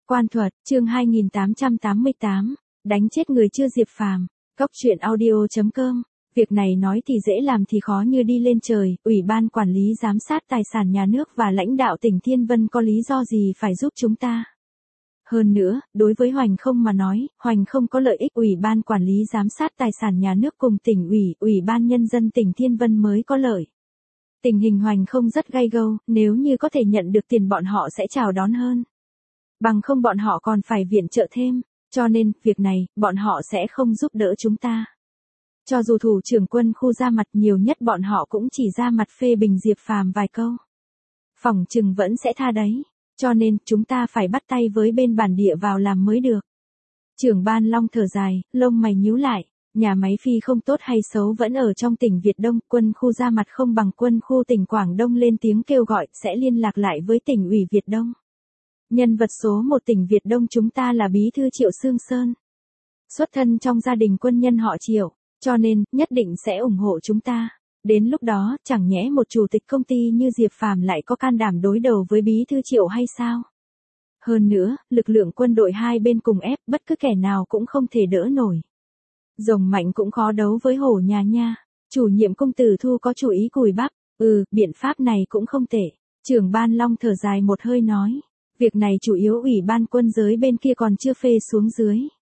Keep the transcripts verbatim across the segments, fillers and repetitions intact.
Quan thuật, chương hai nghìn tám trăm tám mươi tám, đánh chết người chưa Diệp Phàm. Cốc truyện audio chấm com. Việc này nói thì dễ làm thì khó như đi lên trời. Ủy ban quản lý giám sát tài sản nhà nước và lãnh đạo tỉnh Thiên Vân có lý do gì phải giúp chúng ta? Hơn nữa, đối với Hoành Không mà nói, Hoành Không có lợi ích. Ủy ban quản lý giám sát tài sản nhà nước cùng tỉnh ủy, Ủy ban nhân dân tỉnh Thiên Vân mới có lợi. Tình hình Hoành Không rất gay go, nếu như có thể nhận được tiền bọn họ sẽ chào đón hơn. Bằng không bọn họ còn phải viện trợ thêm, cho nên, việc này, bọn họ sẽ không giúp đỡ chúng ta. Cho dù thủ trưởng quân khu ra mặt, nhiều nhất bọn họ cũng chỉ ra mặt phê bình Diệp Phàm vài câu. Phỏng chừng vẫn sẽ tha đấy, cho nên chúng ta phải bắt tay với bên bản địa vào làm mới được. Trưởng ban Long thở dài, lông mày nhíu lại, nhà máy phi không tốt hay xấu vẫn ở trong tỉnh Việt Đông, quân khu ra mặt không bằng quân khu tỉnh Quảng Đông lên tiếng kêu gọi sẽ liên lạc lại với tỉnh ủy Việt Đông. Nhân vật số một tỉnh Việt Đông chúng ta là bí thư Triệu Sương Sơn. Xuất thân trong gia đình quân nhân họ Triệu, cho nên, nhất định sẽ ủng hộ chúng ta. Đến lúc đó, chẳng nhẽ một chủ tịch công ty như Diệp Phàm lại có can đảm đối đầu với bí thư Triệu hay sao? Hơn nữa, lực lượng quân đội hai bên cùng ép, bất cứ kẻ nào cũng không thể đỡ nổi. Rồng mạnh cũng khó đấu với hổ nhà nha. Chủ nhiệm Công Tử Thu có chủ ý cùi bắp, ừ, biện pháp này cũng không tệ. Trưởng ban Long thở dài một hơi nói. Việc này chủ yếu ủy ban quân giới bên kia còn chưa phê xuống dưới.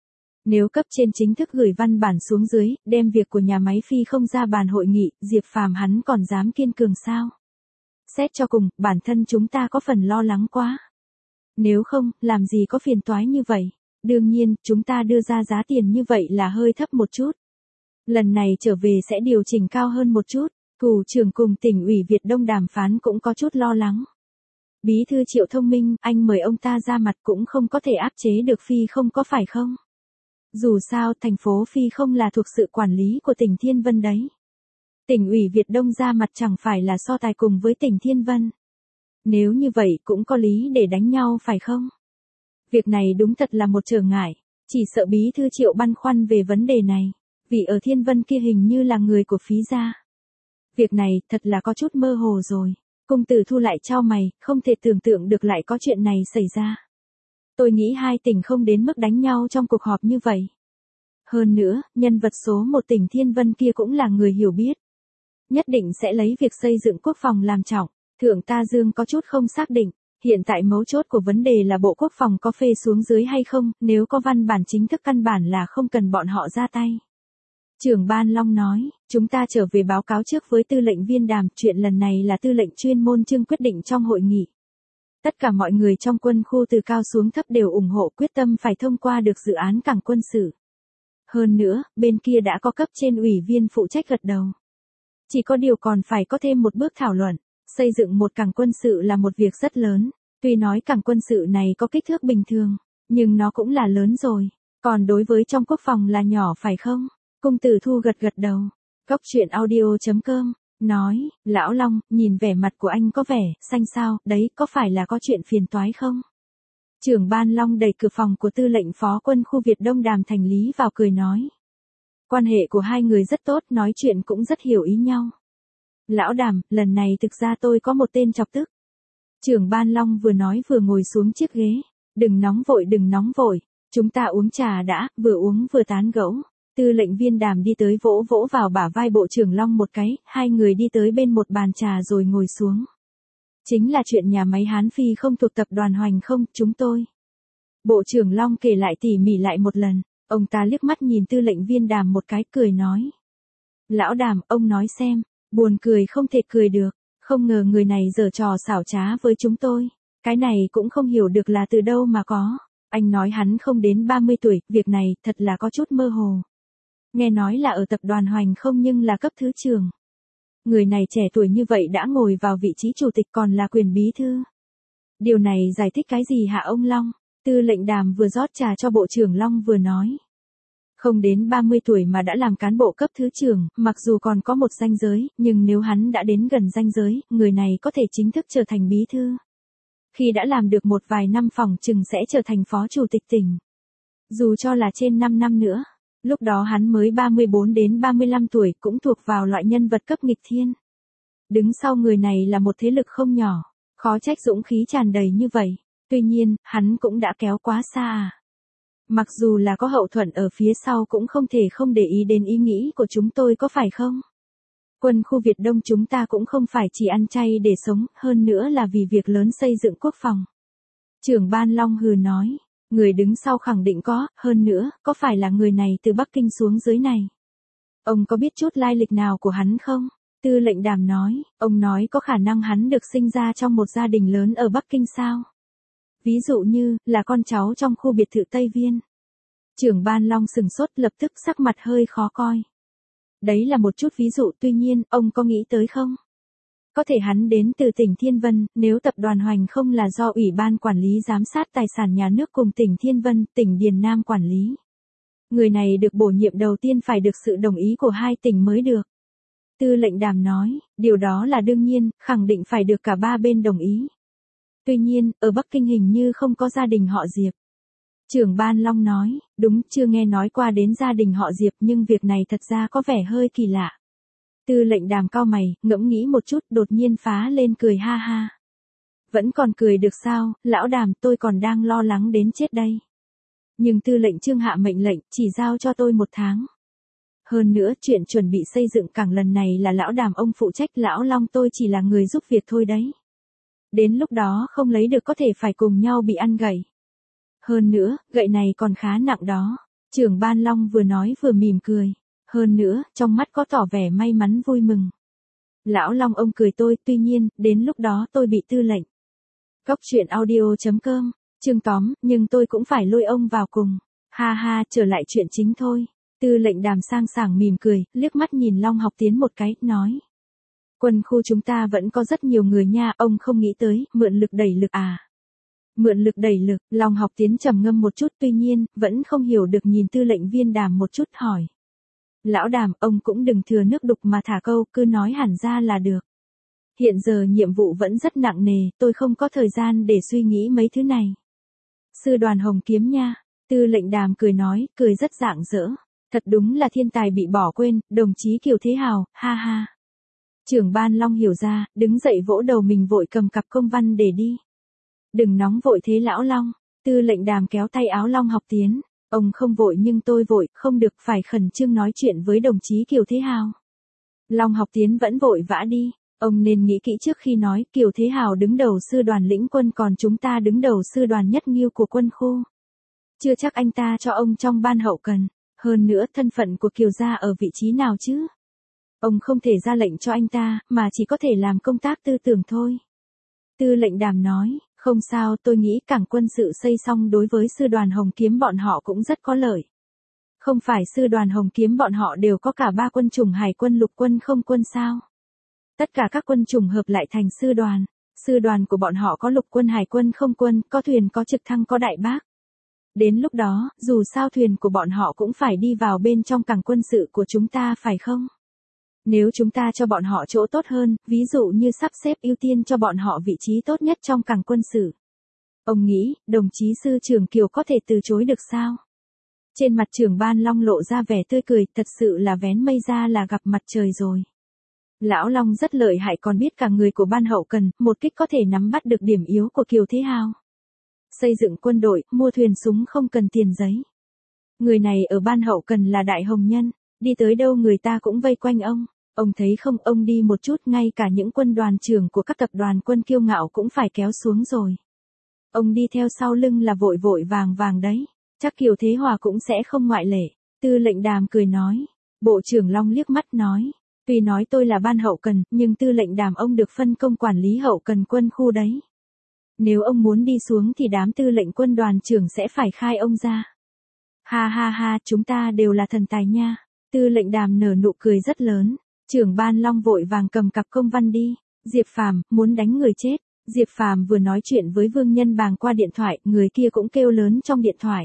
Nếu cấp trên chính thức gửi văn bản xuống dưới, đem việc của nhà máy phi không ra bàn hội nghị, Diệp Phàm hắn còn dám kiên cường sao? Xét cho cùng, bản thân chúng ta có phần lo lắng quá. Nếu không, làm gì có phiền toái như vậy? Đương nhiên, chúng ta đưa ra giá tiền như vậy là hơi thấp một chút. Lần này trở về sẽ điều chỉnh cao hơn một chút. Cù trưởng cùng tỉnh ủy Việt Đông đàm phán cũng có chút lo lắng. Bí thư Triệu thông minh, anh mời ông ta ra mặt cũng không có thể áp chế được phi không có phải không? Dù sao, thành phố phi không là thuộc sự quản lý của tỉnh Thiên Vân đấy. Tỉnh ủy Việt Đông ra mặt chẳng phải là so tài cùng với tỉnh Thiên Vân. Nếu như vậy cũng có lý để đánh nhau phải không? Việc này đúng thật là một trở ngại, chỉ sợ bí thư Triệu băn khoăn về vấn đề này, vì ở Thiên Vân kia hình như là người của phí gia. Việc này thật là có chút mơ hồ rồi. Công Tử Thu lại chau mày, không thể tưởng tượng được lại có chuyện này xảy ra. Tôi nghĩ hai tỉnh không đến mức đánh nhau trong cuộc họp như vậy. Hơn nữa, nhân vật số một tỉnh Thiên Vân kia cũng là người hiểu biết. Nhất định sẽ lấy việc xây dựng quốc phòng làm trọng. Thượng Ta Dương có chút không xác định, hiện tại mấu chốt của vấn đề là Bộ Quốc phòng có phê xuống dưới hay không, nếu có văn bản chính thức căn bản là không cần bọn họ ra tay. Trưởng ban Long nói, chúng ta trở về báo cáo trước với tư lệnh Viên Đàm, chuyện lần này là tư lệnh chuyên môn Trương quyết định trong hội nghị. Tất cả mọi người trong quân khu từ cao xuống thấp đều ủng hộ quyết tâm phải thông qua được dự án cảng quân sự. Hơn nữa, bên kia đã có cấp trên ủy viên phụ trách gật đầu. Chỉ có điều còn phải có thêm một bước thảo luận, xây dựng một cảng quân sự là một việc rất lớn, tuy nói cảng quân sự này có kích thước bình thường, nhưng nó cũng là lớn rồi, còn đối với trong quốc phòng là nhỏ phải không? Công Tử Thu gật gật đầu. Cốc truyện audio chấm com, nói, Lão Long, nhìn vẻ mặt của anh có vẻ, xanh sao, đấy, có phải là có chuyện phiền toái không? Trưởng ban Long đẩy cửa phòng của tư lệnh phó quân khu Việt Đông Đàm Thành Lý vào cười nói. Quan hệ của hai người rất tốt, nói chuyện cũng rất hiểu ý nhau. Lão Đàm, lần này thực ra tôi có một tên chọc tức. Trưởng ban Long vừa nói vừa ngồi xuống chiếc ghế. Đừng nóng vội đừng nóng vội, chúng ta uống trà đã, vừa uống vừa tán gẫu. Tư lệnh Viên Đàm đi tới vỗ vỗ vào bả vai Bộ trưởng Long một cái, hai người đi tới bên một bàn trà rồi ngồi xuống. Chính là chuyện nhà máy Hán Phi không thuộc tập đoàn Hoành Không, chúng tôi. Bộ trưởng Long kể lại tỉ mỉ lại một lần, ông ta liếc mắt nhìn tư lệnh Viên Đàm một cái cười nói. Lão Đàm, ông nói xem, buồn cười không thể cười được, không ngờ người này giở trò xảo trá với chúng tôi. Cái này cũng không hiểu được là từ đâu mà có. Anh nói hắn không đến ba mươi tuổi, việc này thật là có chút mơ hồ. Nghe nói là ở tập đoàn Hoành Không nhưng là cấp thứ trưởng. Người này trẻ tuổi như vậy đã ngồi vào vị trí chủ tịch còn là quyền bí thư. Điều này giải thích cái gì hả ông Long? Tư lệnh Đàm vừa rót trà cho Bộ trưởng Long vừa nói. Không đến ba mươi tuổi mà đã làm cán bộ cấp thứ trưởng, mặc dù còn có một ranh giới, nhưng nếu hắn đã đến gần ranh giới, người này có thể chính thức trở thành bí thư. Khi đã làm được một vài năm phòng chừng sẽ trở thành phó chủ tịch tỉnh. Dù cho là trên năm năm nữa. Lúc đó hắn mới ba mươi bốn đến ba mươi lăm tuổi, cũng thuộc vào loại nhân vật cấp nghịch thiên. Đứng sau người này là một thế lực không nhỏ, khó trách dũng khí tràn đầy như vậy. Tuy nhiên, hắn cũng đã kéo quá xa à. Mặc dù là có hậu thuẫn ở phía sau cũng không thể không để ý đến ý nghĩ của chúng tôi có phải không? Quân khu Việt Đông chúng ta cũng không phải chỉ ăn chay để sống, hơn nữa là vì việc lớn xây dựng quốc phòng. Trưởng ban Long hừ nói, người đứng sau khẳng định có, hơn nữa, có phải là người này từ Bắc Kinh xuống dưới này? Ông có biết chút lai lịch nào của hắn không? Tư lệnh Đàm nói, ông nói có khả năng hắn được sinh ra trong một gia đình lớn ở Bắc Kinh sao? Ví dụ như, là con cháu trong khu biệt thự Tây Viên. Trưởng ban Long sừng sốt lập tức sắc mặt hơi khó coi. Đấy là một chút ví dụ, tuy nhiên, ông có nghĩ tới không? Có thể hắn đến từ tỉnh Thiên Vân, nếu tập đoàn Hoành không là do Ủy ban Quản lý Giám sát Tài sản Nhà nước cùng tỉnh Thiên Vân, tỉnh Điền Nam quản lý. Người này được bổ nhiệm đầu tiên phải được sự đồng ý của hai tỉnh mới được. Tư lệnh Đàm nói, điều đó là đương nhiên, khẳng định phải được cả ba bên đồng ý. Tuy nhiên, ở Bắc Kinh hình như không có gia đình họ Diệp. Trưởng ban Long nói, đúng, chưa nghe nói qua đến gia đình họ Diệp nhưng việc này thật ra có vẻ hơi kỳ lạ. Tư lệnh Đàm cau mày, ngẫm nghĩ một chút, đột nhiên phá lên cười ha ha. Vẫn còn cười được sao, lão Đàm, tôi còn đang lo lắng đến chết đây. Nhưng tư lệnh Trương hạ mệnh lệnh, chỉ giao cho tôi một tháng. Hơn nữa, chuyện chuẩn bị xây dựng cảng lần này là lão Đàm ông phụ trách, lão Long tôi chỉ là người giúp việc thôi đấy. Đến lúc đó không lấy được có thể phải cùng nhau bị ăn gậy. Hơn nữa, gậy này còn khá nặng đó. Trưởng ban Long vừa nói vừa mỉm cười. Hơn nữa, trong mắt có tỏ vẻ may mắn vui mừng. Lão Long ông cười tôi, tuy nhiên, đến lúc đó tôi bị tư lệnh. Góc truyện audio chấm com, chương tóm, nhưng tôi cũng phải lôi ông vào cùng. Ha ha, trở lại chuyện chính thôi. Tư lệnh Đàm sang sảng mỉm cười, liếc mắt nhìn Long Học Tiến một cái, nói. Quân khu chúng ta vẫn có rất nhiều người nha, ông không nghĩ tới, mượn lực đẩy lực à. Mượn lực đẩy lực, Long Học Tiến trầm ngâm một chút, tuy nhiên, vẫn không hiểu được nhìn tư lệnh viên Đàm một chút hỏi. Lão Đàm, ông cũng đừng thừa nước đục mà thả câu, cứ nói hẳn ra là được. Hiện giờ nhiệm vụ vẫn rất nặng nề, tôi không có thời gian để suy nghĩ mấy thứ này. Sư đoàn Hồng Kiếm nha, tư lệnh Đàm cười nói, cười rất rạng rỡ. Thật đúng là thiên tài bị bỏ quên, đồng chí Kiều Thế Hào, ha ha. Trưởng ban Long hiểu ra, đứng dậy vỗ đầu mình vội cầm cặp công văn để đi. Đừng nóng vội thế lão Long, tư lệnh Đàm kéo tay áo Long Học Tiến. Ông không vội nhưng tôi vội, không được, phải khẩn trương nói chuyện với đồng chí Kiều Thế Hào. Long Học Tiến vẫn vội vã đi, ông nên nghĩ kỹ trước khi nói, Kiều Thế Hào đứng đầu sư đoàn lĩnh quân còn chúng ta đứng đầu sư đoàn nhất nghiêu của quân khu. Chưa chắc anh ta cho ông trong ban hậu cần, hơn nữa thân phận của Kiều gia ở vị trí nào chứ? Ông không thể ra lệnh cho anh ta, mà chỉ có thể làm công tác tư tưởng thôi. Tư lệnh Đàm nói, không sao, tôi nghĩ cảng quân sự xây xong đối với sư đoàn Hồng Kiếm bọn họ cũng rất có lợi. Không phải sư đoàn Hồng Kiếm bọn họ đều có cả ba quân chủng hải quân lục quân không quân sao? Tất cả các quân chủng hợp lại thành sư đoàn. Sư đoàn của bọn họ có lục quân hải quân không quân, có thuyền có trực thăng có đại bác. Đến lúc đó, dù sao thuyền của bọn họ cũng phải đi vào bên trong cảng quân sự của chúng ta phải không? Nếu chúng ta cho bọn họ chỗ tốt hơn, ví dụ như sắp xếp ưu tiên cho bọn họ vị trí tốt nhất trong cảng quân sự. Ông nghĩ, đồng chí sư trưởng Kiều có thể từ chối được sao? Trên mặt trưởng ban Long lộ ra vẻ tươi cười, thật sự là vén mây ra là gặp mặt trời rồi. Lão Long rất lợi hại còn biết cả người của ban hậu cần, một kích có thể nắm bắt được điểm yếu của Kiều Thế Hào. Xây dựng quân đội, mua thuyền súng không cần tiền giấy. Người này ở ban hậu cần là đại hồng nhân, đi tới đâu người ta cũng vây quanh ông. Ông thấy không, ông đi một chút ngay cả những quân đoàn trưởng của các tập đoàn quân kiêu ngạo cũng phải kéo xuống rồi. Ông đi theo sau lưng là vội vội vàng vàng đấy, chắc Kiều Thế Hòa cũng sẽ không ngoại lệ. Tư lệnh Đàm cười nói, Bộ trưởng Long liếc mắt nói, tuy nói tôi là ban hậu cần, nhưng tư lệnh Đàm ông được phân công quản lý hậu cần quân khu đấy. Nếu ông muốn đi xuống thì đám tư lệnh quân đoàn trưởng sẽ phải khai ông ra. Ha ha ha, chúng ta đều là thần tài nha. Tư lệnh Đàm nở nụ cười rất lớn. Trưởng ban Long vội vàng cầm cặp công văn đi. Diệp Phàm muốn đánh người chết. Diệp Phàm vừa nói chuyện với Vương Nhân Bàng qua điện thoại, người kia cũng kêu lớn trong điện thoại.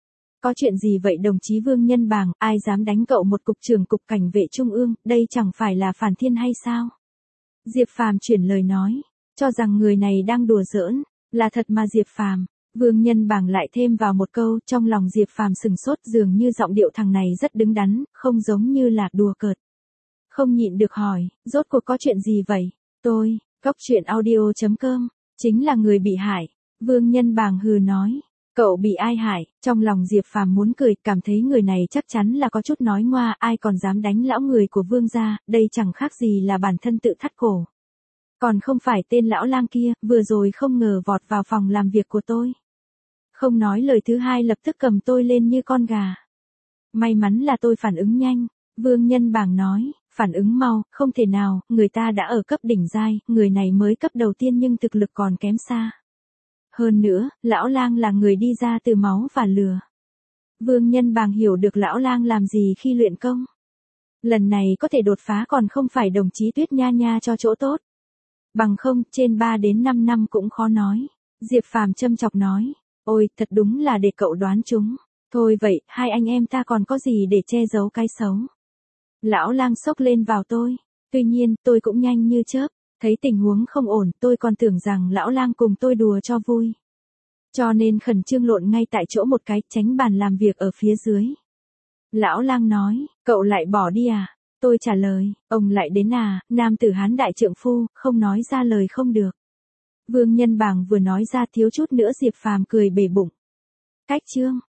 Có chuyện gì vậy đồng chí Vương Nhân Bàng, ai dám đánh cậu một cục trưởng cục cảnh vệ trung ương, đây chẳng phải là phản thiên hay sao? Diệp Phàm chuyển lời nói, cho rằng người này đang đùa giỡn, là thật mà Diệp Phàm. Vương Nhân Bàng lại thêm vào một câu, trong lòng Diệp Phàm sừng sốt, dường như giọng điệu thằng này rất đứng đắn, không giống như là đùa cợt. Không nhịn được hỏi, rốt cuộc có chuyện gì vậy? Tôi, góc truyện audio chấm com, chính là người bị hại. Vương Nhân Bàng hừ nói. Cậu bị ai hại? Trong lòng Diệp Phàm muốn cười, cảm thấy người này chắc chắn là có chút nói ngoa, ai còn dám đánh lão người của Vương gia, đây chẳng khác gì là bản thân tự thắt cổ. Còn không phải tên lão lang kia, vừa rồi không ngờ vọt vào phòng làm việc của tôi. Không nói lời thứ hai lập tức cầm tôi lên như con gà. May mắn là tôi phản ứng nhanh, Vương Nhân Bàng nói, phản ứng mau, không thể nào, người ta đã ở cấp đỉnh giai, người này mới cấp đầu tiên nhưng thực lực còn kém xa. Hơn nữa, lão lang là người đi ra từ máu và lửa. Vương Nhân Bàng hiểu được lão lang làm gì khi luyện công. Lần này có thể đột phá còn không phải đồng chí Tuyết Nha Nha cho chỗ tốt. Bằng không, trên ba đến năm năm cũng khó nói. Diệp Phàm châm chọc nói, ôi, thật đúng là để cậu đoán chúng. Thôi vậy, hai anh em ta còn có gì để che giấu cái xấu. Lão lang xốc lên vào tôi. Tuy nhiên, tôi cũng nhanh như chớp. Thấy tình huống không ổn, tôi còn tưởng rằng lão lang cùng tôi đùa cho vui. Cho nên khẩn trương lộn ngay tại chỗ một cái, tránh bàn làm việc ở phía dưới. Lão lang nói, cậu lại bỏ đi à? Tôi trả lời, ông lại đến à, nam tử Hán đại trượng phu, không nói ra lời không được. Vương Nhân Bàng vừa nói ra thiếu chút nữa Diệp Phàm cười bể bụng. Cách chương.